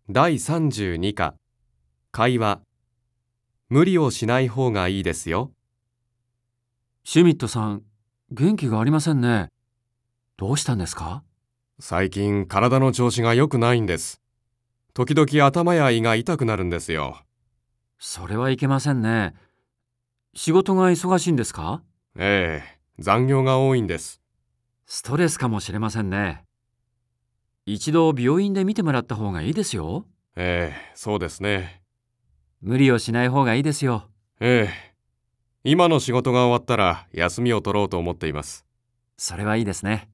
第32課、会話。無理をしない方がいいですよ。 シュミットさん、元気がありませんね。どうしたんですか？ 最近体の調子が良くないんです。時々頭や胃が痛くなるんですよ。 それはいけませんね。仕事が忙しいんですか？ ええ、残業が多いんです。 ストレスかもしれませんね。一度病院で見てもらった方がいいですよ。 ええ、そうですね。 無理をしない方がいいですよ。 ええ、今の仕事が終わったら休みを取ろうと思っています。 それはいいですね。